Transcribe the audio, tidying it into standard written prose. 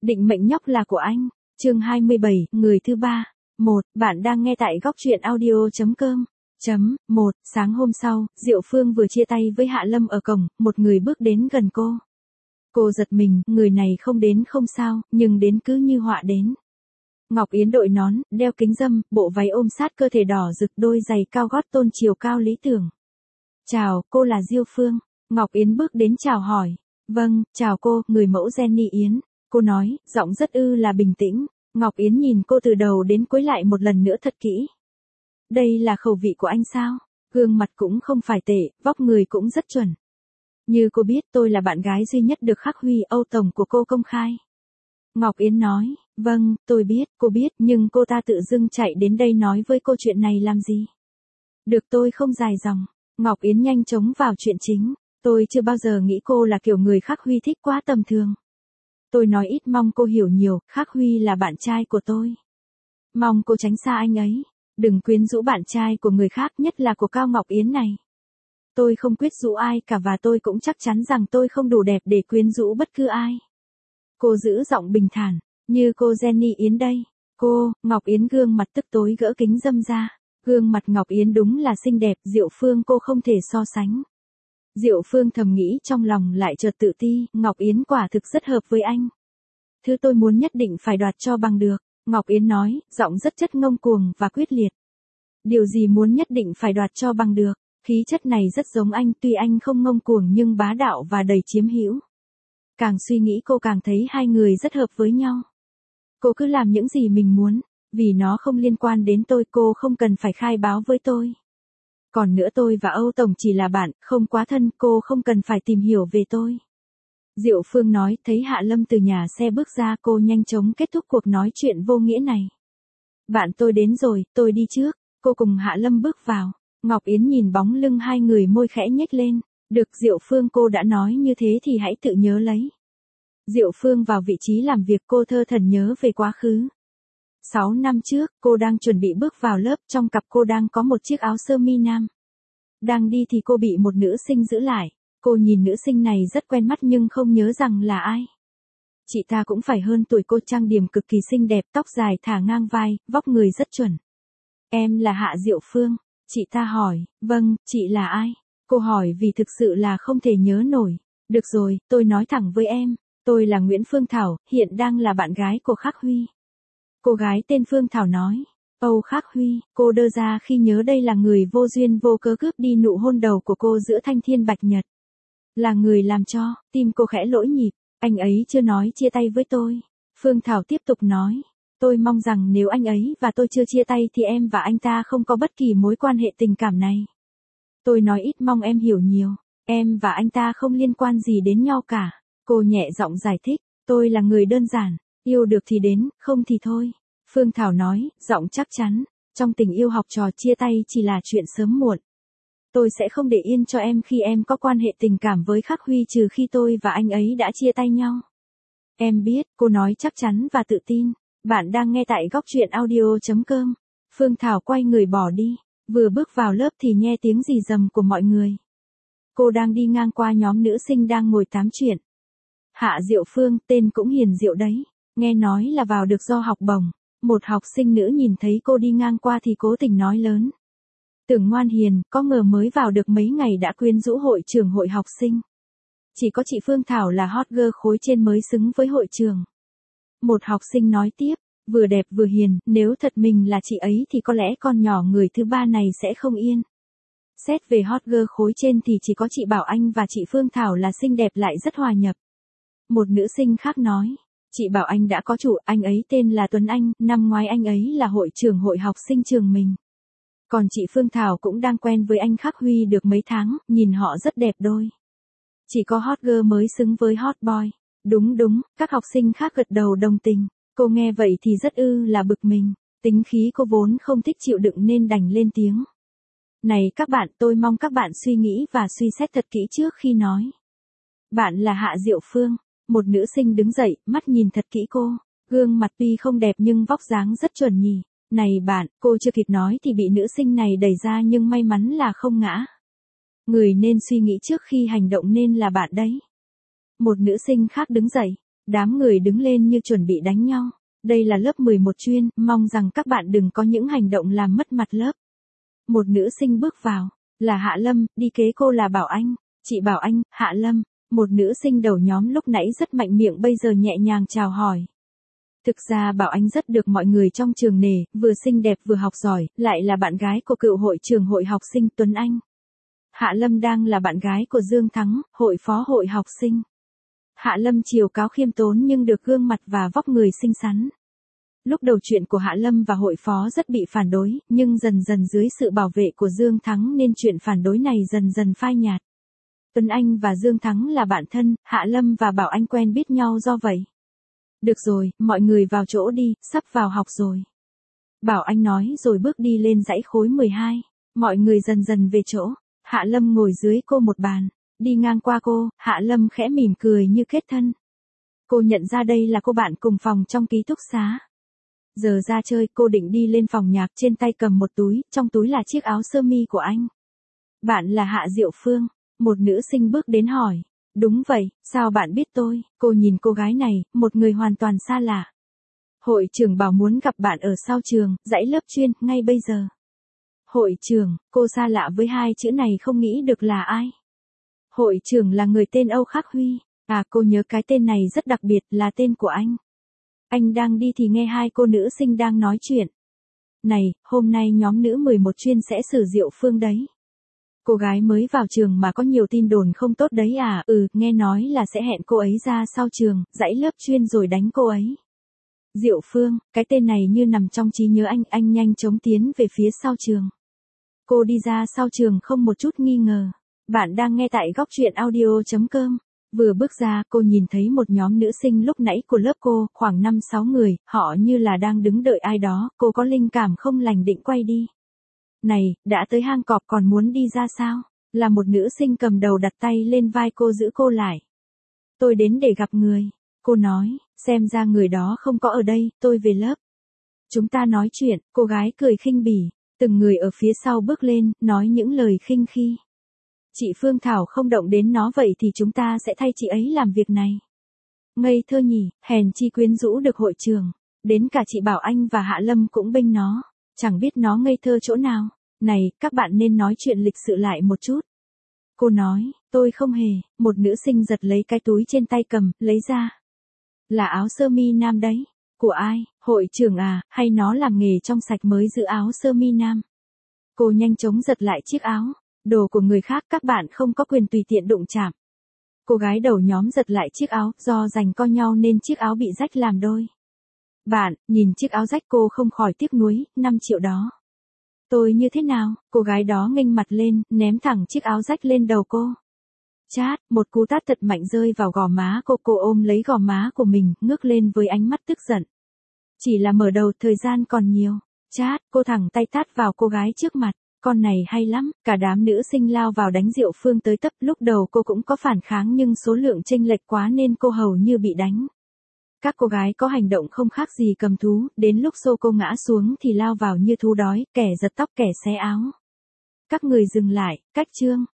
Định mệnh nhóc là của anh. Chương 27, người thứ ba. 1. Bạn đang nghe tại góc truyện audio.com. 1. Sáng hôm sau, Diệu Phương vừa chia tay với Hạ Lâm ở cổng, một người bước đến gần cô. Cô giật mình, người này không đến không sao, nhưng đến cứ như họa đến. Ngọc Yến đội nón, đeo kính râm, bộ váy ôm sát cơ thể đỏ rực, đôi giày cao gót tôn chiều cao lý tưởng. Chào, cô là Diệu Phương. Ngọc Yến bước đến chào hỏi. Vâng, chào cô, người mẫu Jenny Yến. Cô nói, giọng rất là bình tĩnh. Ngọc Yến nhìn cô từ đầu đến cuối lại một lần nữa thật kỹ. Đây là khẩu vị của anh sao? Gương mặt cũng không phải tệ, vóc người cũng rất chuẩn. Như cô biết tôi là bạn gái duy nhất được Khắc Huy Âu Tổng của cô công khai. Ngọc Yến nói, vâng, tôi biết, cô biết, nhưng cô ta tự dưng chạy đến đây nói với cô chuyện này làm gì? Được, tôi không dài dòng. Ngọc Yến nhanh chóng vào chuyện chính. Tôi chưa bao giờ nghĩ cô là kiểu người Khắc Huy thích quá tầm thường. Tôi nói ít mong cô hiểu nhiều, Khắc Huy là bạn trai của tôi. Mong cô tránh xa anh ấy. Đừng quyến rũ bạn trai của người khác, nhất là của Cao Ngọc Yến này. Tôi không quyến rũ ai cả và tôi cũng chắc chắn rằng tôi không đủ đẹp để quyến rũ bất cứ ai. Cô giữ giọng bình thản, như cô Jenny Yến đây. Cô, Ngọc Yến gương mặt tức tối gỡ kính râm ra. Gương mặt Ngọc Yến đúng là xinh đẹp, Diệu Phương cô không thể so sánh. Diệu Phương thầm nghĩ trong lòng lại chợt tự ti, Ngọc Yến quả thực rất hợp với anh. Thứ tôi muốn nhất định phải đoạt cho bằng được, Ngọc Yến nói, giọng rất chất ngông cuồng và quyết liệt. Điều gì muốn nhất định phải đoạt cho bằng được, khí chất này rất giống anh, tuy anh không ngông cuồng nhưng bá đạo và đầy chiếm hữu. Càng suy nghĩ cô càng thấy hai người rất hợp với nhau. Cô cứ làm những gì mình muốn, vì nó không liên quan đến tôi, cô không cần phải khai báo với tôi. Còn nữa tôi và Âu Tổng chỉ là bạn, không quá thân, cô không cần phải tìm hiểu về tôi. Diệu Phương nói, thấy Hạ Lâm từ nhà xe bước ra, cô nhanh chóng kết thúc cuộc nói chuyện vô nghĩa này. Bạn tôi đến rồi, tôi đi trước. Cô cùng Hạ Lâm bước vào. Ngọc Yến nhìn bóng lưng hai người, môi khẽ nhếch lên. Được, Diệu Phương, cô đã nói như thế thì hãy tự nhớ lấy. Diệu Phương vào vị trí làm việc, cô thơ thẩn nhớ về quá khứ. 6 năm trước, cô đang chuẩn bị bước vào lớp, trong cặp cô đang có một chiếc áo sơ mi nam. Đang đi thì cô bị một nữ sinh giữ lại. Cô nhìn nữ sinh này rất quen mắt nhưng không nhớ rằng là ai. Chị ta cũng phải hơn tuổi cô, trang điểm cực kỳ xinh đẹp, tóc dài thả ngang vai, vóc người rất chuẩn. Em là Hạ Diệu Phương. Chị ta hỏi, vâng, chị là ai? Cô hỏi vì thực sự là không thể nhớ nổi. Được rồi, tôi nói thẳng với em. Tôi là Nguyễn Phương Thảo, hiện đang là bạn gái của Khắc Huy. Cô gái tên Phương Thảo nói. Âu Khắc Huy, cô đơ ra khi nhớ đây là người vô duyên vô cớ cướp đi nụ hôn đầu của cô giữa thanh thiên bạch nhật. Là người làm cho, tim cô khẽ lỗi nhịp, anh ấy chưa nói chia tay với tôi. Phương Thảo tiếp tục nói, tôi mong rằng nếu anh ấy và tôi chưa chia tay thì em và anh ta không có bất kỳ mối quan hệ tình cảm này. Tôi nói ít mong em hiểu nhiều, em và anh ta không liên quan gì đến nhau cả. Cô nhẹ giọng giải thích, tôi là người đơn giản, yêu được thì đến, không thì thôi. Phương Thảo nói, giọng chắc chắn, trong tình yêu học trò chia tay chỉ là chuyện sớm muộn. Tôi sẽ không để yên cho em khi em có quan hệ tình cảm với Khắc Huy trừ khi tôi và anh ấy đã chia tay nhau. Em biết, cô nói chắc chắn và tự tin. Bạn đang nghe tại góc truyện audio.com. Phương Thảo quay người bỏ đi. Vừa bước vào lớp thì nghe tiếng rì rầm của mọi người. Cô đang đi ngang qua nhóm nữ sinh đang ngồi tám chuyện. Hạ Diệu Phương, tên cũng hiền diệu đấy. Nghe nói là vào được do học bổng. Một học sinh nữ nhìn thấy cô đi ngang qua thì cố tình nói lớn. Tưởng ngoan hiền, có ngờ mới vào được mấy ngày đã quyến rũ hội trưởng hội học sinh. Chỉ có chị Phương Thảo là hot girl khối trên mới xứng với hội trưởng. Một học sinh nói tiếp, vừa đẹp vừa hiền, nếu thật mình là chị ấy thì có lẽ con nhỏ người thứ ba này sẽ không yên. Xét về hot girl khối trên thì chỉ có chị Bảo Anh và chị Phương Thảo là xinh đẹp lại rất hòa nhập. Một nữ sinh khác nói, chị Bảo Anh đã có chủ, anh ấy tên là Tuấn Anh, năm ngoái anh ấy là hội trưởng hội học sinh trường mình. Còn chị Phương Thảo cũng đang quen với anh Khắc Huy được mấy tháng, nhìn họ rất đẹp đôi. Chỉ có hot girl mới xứng với hot boy. Đúng, các học sinh khác gật đầu đồng tình. Cô nghe vậy thì rất là bực mình. Tính khí cô vốn không thích chịu đựng nên đành lên tiếng. Này các bạn, tôi mong các bạn suy nghĩ và suy xét thật kỹ trước khi nói. Bạn là Hạ Diệu Phương. Một nữ sinh đứng dậy, mắt nhìn thật kỹ cô. Gương mặt tuy không đẹp nhưng vóc dáng rất chuẩn nhỉ. Này bạn, cô chưa kịp nói thì bị nữ sinh này đẩy ra nhưng may mắn là không ngã. Người nên suy nghĩ trước khi hành động nên là bạn đấy. Một nữ sinh khác đứng dậy. Đám người đứng lên như chuẩn bị đánh nhau. Đây là lớp 11 chuyên, mong rằng các bạn đừng có những hành động làm mất mặt lớp. Một nữ sinh bước vào, là Hạ Lâm, đi kế cô là Bảo Anh. Chị Bảo Anh, Hạ Lâm. Một nữ sinh đầu nhóm lúc nãy rất mạnh miệng bây giờ nhẹ nhàng chào hỏi. Thực ra Bảo Anh rất được mọi người trong trường nể, vừa xinh đẹp vừa học giỏi, lại là bạn gái của cựu hội trưởng hội học sinh Tuấn Anh. Hạ Lâm đang là bạn gái của Dương Thắng, hội phó hội học sinh. Hạ Lâm chiều cáo khiêm tốn nhưng được gương mặt và vóc người xinh xắn. Lúc đầu chuyện của Hạ Lâm và hội phó rất bị phản đối, nhưng dần dần dưới sự bảo vệ của Dương Thắng nên chuyện phản đối này dần dần phai nhạt. Tuấn Anh và Dương Thắng là bạn thân, Hạ Lâm và Bảo Anh quen biết nhau do vậy. Được rồi, mọi người vào chỗ đi, sắp vào học rồi. Bảo Anh nói rồi bước đi lên dãy khối 12. Mọi người dần dần về chỗ. Hạ Lâm ngồi dưới cô một bàn. Đi ngang qua cô, Hạ Lâm khẽ mỉm cười như kết thân. Cô nhận ra đây là cô bạn cùng phòng trong ký túc xá. Giờ ra chơi, cô định đi lên phòng nhạc, trên tay cầm một túi, trong túi là chiếc áo sơ mi của anh. Bạn là Hạ Diệu Phương. Một nữ sinh bước đến hỏi. Đúng vậy, sao bạn biết tôi? Cô nhìn cô gái này, một người hoàn toàn xa lạ. Hội trưởng bảo muốn gặp bạn ở sau trường, dãy lớp chuyên, ngay bây giờ. Hội trưởng, cô xa lạ với hai chữ này không nghĩ được là ai. Hội trưởng là người tên Âu Khắc Huy. À, cô nhớ cái tên này rất đặc biệt, là tên của anh. Anh đang đi thì nghe hai cô nữ sinh đang nói chuyện. Này, hôm nay nhóm nữ 11 chuyên sẽ xử Diệu Phương đấy. Cô gái mới vào trường mà có nhiều tin đồn không tốt đấy à? Nghe nói là sẽ hẹn cô ấy ra sau trường, dãy lớp chuyên rồi đánh cô ấy. Diệu Phương, cái tên này như nằm trong trí nhớ anh nhanh chóng tiến về phía sau trường. Cô đi ra sau trường không một chút nghi ngờ. Bạn đang nghe tại góc truyện audio.com. Vừa bước ra, cô nhìn thấy một nhóm nữ sinh lúc nãy của lớp cô, khoảng 5-6 người, họ như là đang đứng đợi ai đó, cô có linh cảm không lành định quay đi. Này, đã tới hang cọp còn muốn đi ra sao? Là một nữ sinh cầm đầu đặt tay lên vai cô giữ cô lại. Tôi đến để gặp người. Cô nói, xem ra người đó không có ở đây, tôi về lớp. Chúng ta nói chuyện, cô gái cười khinh bỉ. Từng người ở phía sau bước lên, nói những lời khinh khi. Chị Phương Thảo không động đến nó vậy thì chúng ta sẽ thay chị ấy làm việc này. Ngây thơ nhỉ, hèn chi quyến rũ được hội trường. Đến cả chị Bảo Anh và Hạ Lâm cũng bênh nó. Chẳng biết nó ngây thơ chỗ nào. Này, các bạn nên nói chuyện lịch sự lại một chút. Cô nói, tôi không hề. Một nữ sinh giật lấy cái túi trên tay cầm, lấy ra. Là áo sơ mi nam đấy. Của ai? Hội trưởng à, hay nó làm nghề trong sạch mới giữ áo sơ mi nam? Cô nhanh chóng giật lại chiếc áo. Đồ của người khác các bạn không có quyền tùy tiện đụng chạm. Cô gái đầu nhóm giật lại chiếc áo, do giành co nhau nên chiếc áo bị rách làm đôi. Bạn, nhìn chiếc áo rách cô không khỏi tiếc nuối, 5 triệu đó. Tôi như thế nào? Cô gái đó nghênh mặt lên, ném thẳng chiếc áo rách lên đầu cô. Chát, một cú tát thật mạnh rơi vào gò má cô ôm lấy gò má của mình, ngước lên với ánh mắt tức giận. Chỉ là mở đầu, thời gian còn nhiều. Chát, cô thẳng tay tát vào cô gái trước mặt. Con này hay lắm, cả đám nữ sinh lao vào đánh Diệu Phương tới tấp, lúc đầu cô cũng có phản kháng nhưng số lượng chênh lệch quá nên cô hầu như bị đánh. Các cô gái có hành động không khác gì cầm thú, đến lúc xô cô ngã xuống thì lao vào như thú đói, kẻ giật tóc kẻ xé áo. Các người dừng lại, cách chương.